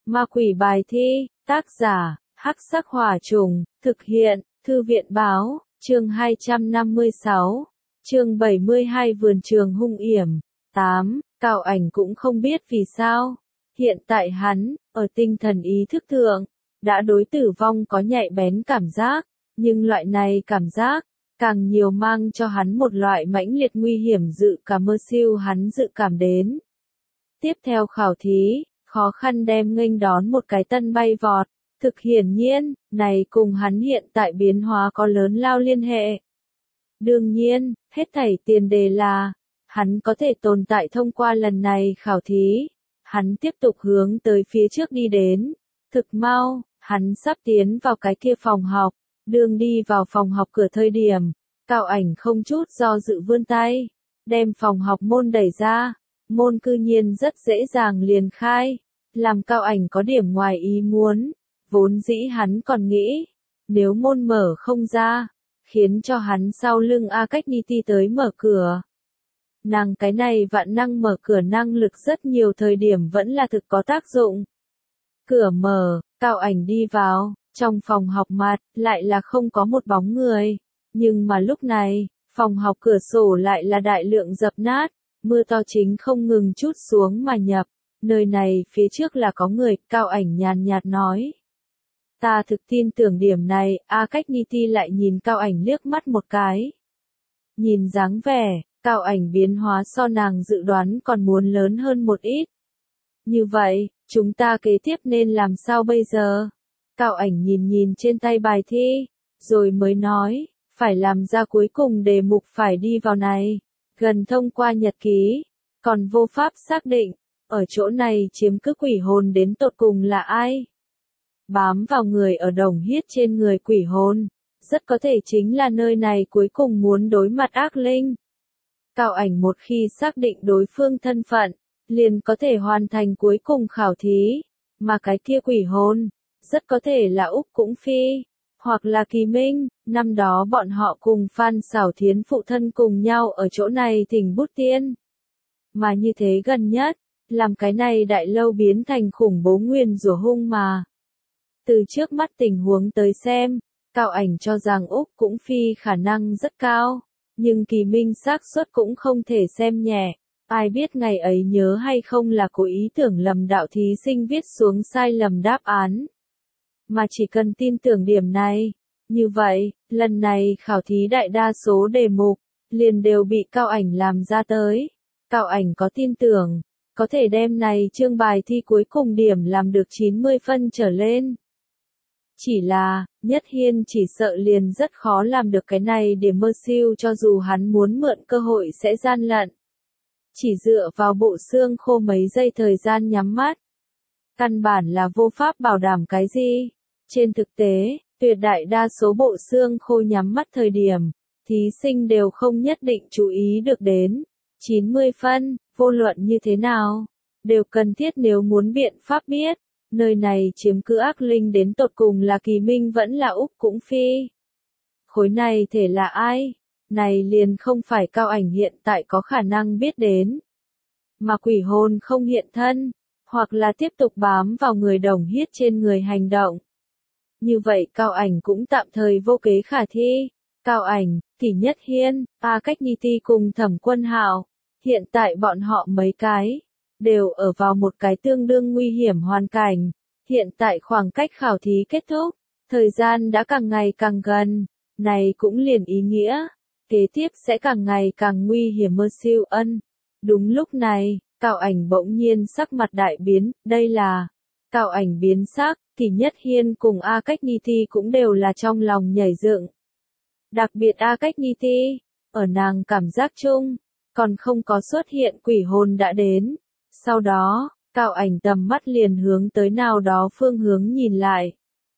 Ma quỷ bài thi, tác giả, Hắc Sắc Hỏa Trùng, thực hiện, Thư viện báo, chương 256, chương 72 vườn trường hung yểm, 8, Cao Ảnh cũng không biết vì sao. Hiện tại hắn, ở tinh thần ý thức thượng, đã đối tử vong có nhạy bén cảm giác, nhưng loại này cảm giác, càng nhiều mang cho hắn một loại mãnh liệt nguy hiểm dự cảm mơ siêu hắn dự cảm đến. Tiếp theo khảo thí, khó khăn đem nghênh đón một cái tân bay vọt, thực hiển nhiên, này cùng hắn hiện tại biến hóa có lớn lao liên hệ. Đương nhiên, hết thảy tiền đề là, hắn có thể tồn tại thông qua lần này khảo thí, hắn tiếp tục hướng tới phía trước đi đến, thực mau, hắn sắp tiến vào cái kia phòng học, đường đi vào phòng học cửa thời điểm, Cao Ảnh không chút do dự vươn tay, đem phòng học môn đẩy ra, môn cư nhiên rất dễ dàng liền khai, làm Cao Ảnh có điểm ngoài ý muốn, vốn dĩ hắn còn nghĩ, nếu môn mở không ra, khiến cho hắn sau lưng A Cách Ni Ti tới mở cửa. Nàng cái này vạn năng mở cửa năng lực rất nhiều thời điểm vẫn là thực có tác dụng. Cửa mở, Cao Ảnh đi vào, trong phòng học mặt, lại là không có một bóng người. Nhưng mà lúc này, phòng học cửa sổ lại là đại lượng dập nát, mưa to chính không ngừng trút xuống mà nhập. Nơi này phía trước là có người, Cao Ảnh nhàn nhạt nói. Ta thực tin tưởng điểm này, A Cách Ni Ti lại nhìn Cao Ảnh liếc mắt một cái. Nhìn dáng vẻ, Cao Ảnh biến hóa so nàng dự đoán còn muốn lớn hơn một ít. Như vậy, chúng ta kế tiếp nên làm sao bây giờ? Cao Ảnh nhìn trên tay bài thi, rồi mới nói, phải làm ra cuối cùng đề mục phải đi vào này, gần thông qua nhật ký, còn vô pháp xác định, ở chỗ này chiếm cứ quỷ hồn đến tột cùng là ai? Bám vào người ở đồng huyết trên người quỷ hồn, rất có thể chính là nơi này cuối cùng muốn đối mặt ác linh. Cao Ảnh một khi xác định đối phương thân phận, liền có thể hoàn thành cuối cùng khảo thí, mà cái kia quỷ hồn, rất có thể là Úc Cũng Phi, hoặc là Kỳ Minh, năm đó bọn họ cùng Phan Xảo Thiến phụ thân cùng nhau ở chỗ này thỉnh bút tiên. Mà như thế gần nhất, làm cái này đại lâu biến thành khủng bố nguyên rủa hung mà. Từ trước mắt tình huống tới xem, Cao Ảnh cho rằng Úc Cũng Phi khả năng rất cao, nhưng Kỳ Minh xác suất cũng không thể xem nhẹ. Ai biết ngày ấy nhớ hay không là cố ý tưởng lầm đạo thí sinh viết xuống sai lầm đáp án. Mà chỉ cần tin tưởng điểm này, như vậy, lần này khảo thí đại đa số đề mục, liền đều bị Cao Ảnh làm ra tới. Cao Ảnh có tin tưởng, có thể đem này chương bài thi cuối cùng điểm làm được 90 phân trở lên. Chỉ là, Nhất Hiên chỉ sợ liền rất khó làm được cái này điểm mơ siêu cho dù hắn muốn mượn cơ hội sẽ gian lận. Chỉ dựa vào bộ xương khô mấy giây thời gian nhắm mắt. Căn bản là vô pháp bảo đảm cái gì. Trên thực tế, tuyệt đại đa số bộ xương khô nhắm mắt thời điểm, thí sinh đều không nhất định chú ý được đến. 90 phân, vô luận như thế nào, đều cần thiết nếu muốn biện pháp biết. Nơi này chiếm cứ ác linh đến tột cùng là Kỳ Minh vẫn là Úc Cũng Phi. Khối này thể là ai? Này liền không phải Cao Ảnh hiện tại có khả năng biết đến. Mà quỷ hồn không hiện thân, hoặc là tiếp tục bám vào người đồng huyết trên người hành động. Như vậy Cao Ảnh cũng tạm thời vô kế khả thi. Cao Ảnh, Kỷ Nhất Hiên, A Cách Ni Ti cùng Thẩm Quân Hạo, hiện tại bọn họ mấy cái đều ở vào một cái tương đương nguy hiểm hoàn cảnh. Hiện tại khoảng cách khảo thí kết thúc, thời gian đã càng ngày càng gần, này cũng liền ý nghĩa, kế tiếp sẽ càng ngày càng nguy hiểm mơ siêu ân. Đúng lúc này, Cao Ảnh bỗng nhiên sắc mặt đại biến, đây là Cao Ảnh biến sắc, Kỷ Nhất Hiên cùng A Cách Ni Ti cũng đều là trong lòng nhảy dựng. Đặc biệt A Cách Ni Ti, ở nàng cảm giác chung, còn không có xuất hiện quỷ hồn đã đến. Sau đó, Cao Ảnh tầm mắt liền hướng tới nào đó phương hướng nhìn lại.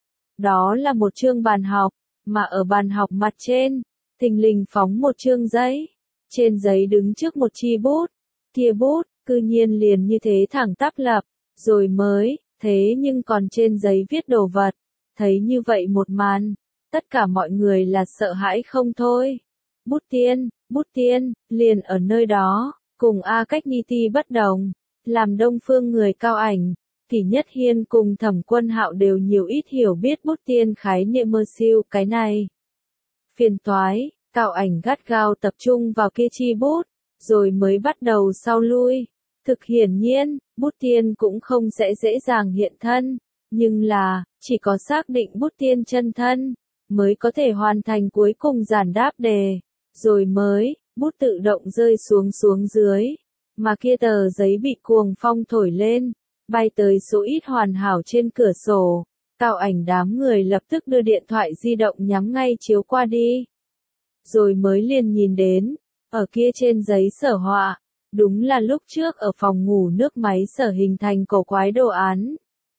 Đó là một chương bàn học, mà ở bàn học mặt trên, thình lình phóng một chương giấy. Trên giấy đứng trước một chi bút, kia bút, cư nhiên liền như thế thẳng tắp lập, rồi mới, thế nhưng còn trên giấy viết đồ vật. Thấy như vậy một màn, tất cả mọi người là sợ hãi không thôi. Bút tiên, liền ở nơi đó, cùng A Cách Ni Ti bất đồng. Làm Đông Phương người Cao Ảnh, Kỷ Nhất Hiên cùng Thẩm Quân Hạo đều nhiều ít hiểu biết bút tiên khái niệm mơ siêu cái này. Phiền toái, Cao Ảnh gắt gao tập trung vào kia chi bút, rồi mới bắt đầu sau lui. Thực hiển nhiên, bút tiên cũng không sẽ dễ dàng hiện thân, nhưng là, chỉ có xác định bút tiên chân thân, mới có thể hoàn thành cuối cùng giản đáp đề, rồi mới, bút tự động rơi xuống dưới, mà kia tờ giấy bị cuồng phong thổi lên, bay tới số ít hoàn hảo trên cửa sổ. Cao Ảnh đám người lập tức đưa điện thoại di động nhắm ngay chiếu qua đi. Rồi mới liền nhìn đến, ở kia trên giấy sở họa, đúng là lúc trước ở phòng ngủ nước máy sở hình thành cổ quái đồ án.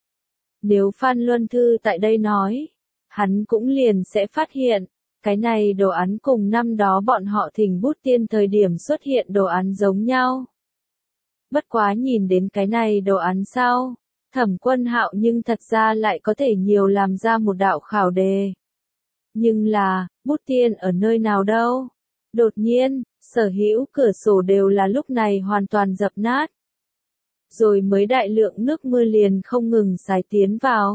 Nếu Phan Luân Thư tại đây nói, hắn cũng liền sẽ phát hiện, cái này đồ án cùng năm đó bọn họ thỉnh bút tiên thời điểm xuất hiện đồ án giống nhau. Bất quá nhìn đến cái này đồ án sau, Thẩm Quân Hạo nhưng thật ra lại có thể nhiều làm ra một đạo khảo đề. Nhưng là, bút tiên ở nơi nào đâu? Đột nhiên, sở hữu cửa sổ đều là lúc này hoàn toàn dập nát. Rồi mới đại lượng nước mưa liền không ngừng xài tiến vào.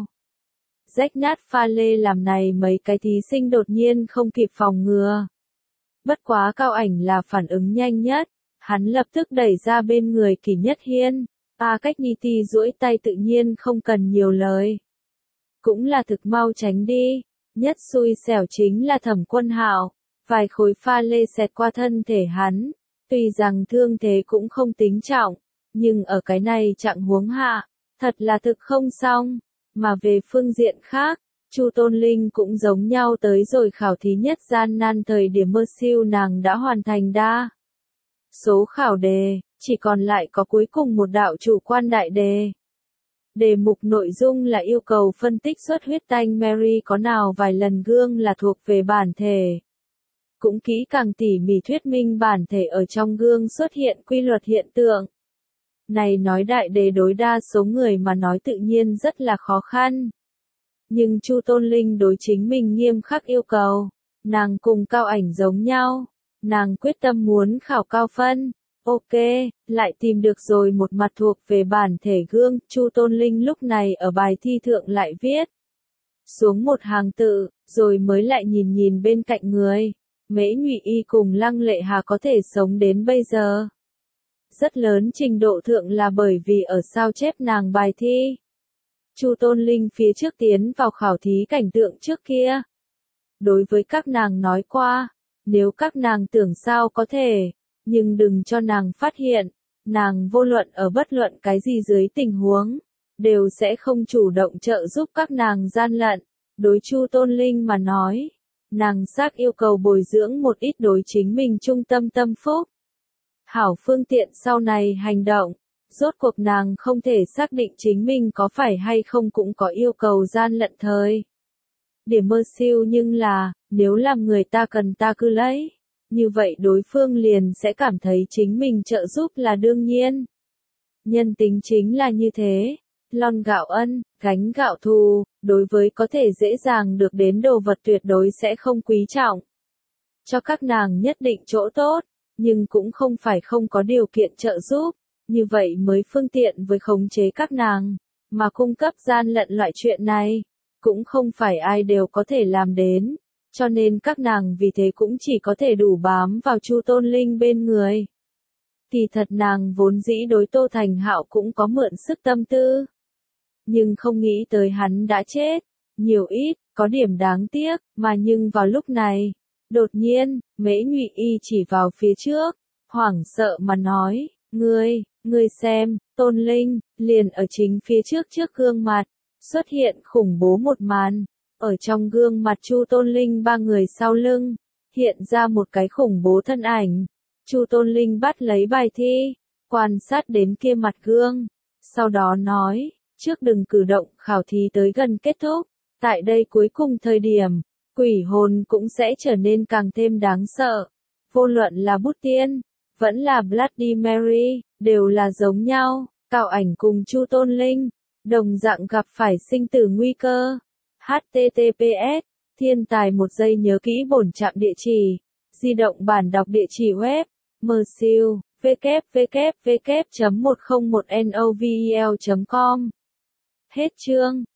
Rách nát pha lê làm này mấy cái thí sinh đột nhiên không kịp phòng ngừa. Bất quá Cao Ảnh là phản ứng nhanh nhất, hắn lập tức đẩy ra bên người Kỷ Nhất Hiên. Cách Nhi Ti duỗi tay tự nhiên không cần nhiều lời. Cũng là thực mau tránh đi, nhất xui xẻo chính là Thẩm Quân Hạo, vài khối pha lê xẹt qua thân thể hắn, tuy rằng thương thế cũng không tính trọng, nhưng ở cái này trạng huống hạ, thật là thực không xong, mà về phương diện khác, Chu Tôn Linh cũng giống nhau tới rồi khảo thí nhất gian nan thời điểm mơ siêu nàng đã hoàn thành đa số khảo đề, chỉ còn lại có cuối cùng một đạo chủ quan đại đề. Đề mục nội dung là yêu cầu phân tích xuất huyết tanh Mary có nào vài lần gương là thuộc về bản thể. Cũng kỹ càng tỉ mỉ thuyết minh bản thể ở trong gương xuất hiện quy luật hiện tượng. Này nói đại đề đối đa số người mà nói tự nhiên rất là khó khăn. Nhưng Chu Tôn Linh đối chính mình nghiêm khắc yêu cầu, nàng cùng Cao Ảnh giống nhau, nàng quyết tâm muốn khảo cao phân. Ok, lại tìm được rồi một mặt thuộc về bản thể gương, Chu Tôn Linh lúc này ở bài thi thượng lại viết xuống một hàng tự, rồi mới lại nhìn nhìn bên cạnh người. Mễ Nhụy Y cùng Lăng Lệ Hà có thể sống đến bây giờ. Rất lớn trình độ thượng là bởi vì ở sao chép nàng bài thi. Chu Tôn Linh phía trước tiến vào khảo thí cảnh tượng trước kia. Đối với các nàng nói qua, nếu các nàng tưởng sao có thể, nhưng đừng cho nàng phát hiện, nàng vô luận ở bất luận cái gì dưới tình huống, đều sẽ không chủ động trợ giúp các nàng gian lận. Đối Chu Tôn Linh mà nói, nàng xác yêu cầu bồi dưỡng một ít đối chính mình trung tâm tâm phúc. Hảo phương tiện sau này hành động, rốt cuộc nàng không thể xác định chính mình có phải hay không cũng có yêu cầu gian lận thời. Điểm mơ siêu nhưng là, nếu làm người ta cần ta cứ lấy, như vậy đối phương liền sẽ cảm thấy chính mình trợ giúp là đương nhiên. Nhân tính chính là như thế, lon gạo ân, gánh gạo thù, đối với có thể dễ dàng được đến đồ vật tuyệt đối sẽ không quý trọng. Cho các nàng nhất định chỗ tốt, nhưng cũng không phải không có điều kiện trợ giúp, như vậy mới phương tiện với khống chế các nàng, mà cung cấp gian lận loại chuyện này, cũng không phải ai đều có thể làm đến, cho nên các nàng vì thế cũng chỉ có thể đủ bám vào Chu Tôn Linh bên người. Kỳ thật nàng vốn dĩ đối Tô Thành Hạo cũng có mượn sức tâm tư, nhưng không nghĩ tới hắn đã chết, nhiều ít, có điểm đáng tiếc, mà nhưng vào lúc này, đột nhiên, Mễ Nhụy Y chỉ vào phía trước, hoảng sợ mà nói, ngươi xem, Tôn Linh, liền ở chính phía trước gương mặt, xuất hiện khủng bố một màn, ở trong gương mặt Chu Tôn Linh ba người sau lưng, hiện ra một cái khủng bố thân ảnh. Chu Tôn Linh bắt lấy bài thi, quan sát đến kia mặt gương, sau đó nói, trước đừng cử động, khảo thí tới gần kết thúc, tại đây cuối cùng thời điểm, quỷ hồn cũng sẽ trở nên càng thêm đáng sợ. Vô luận là bút tiên, vẫn là Bloody Mary, đều là giống nhau, Cao Ảnh cùng Chu Tôn Linh, đồng dạng gặp phải sinh tử nguy cơ. HTTPS, thiên tài một giây nhớ kỹ bổn trạm địa chỉ, di động bản đọc địa chỉ web, msiêu, www.101novel.com Hết chương.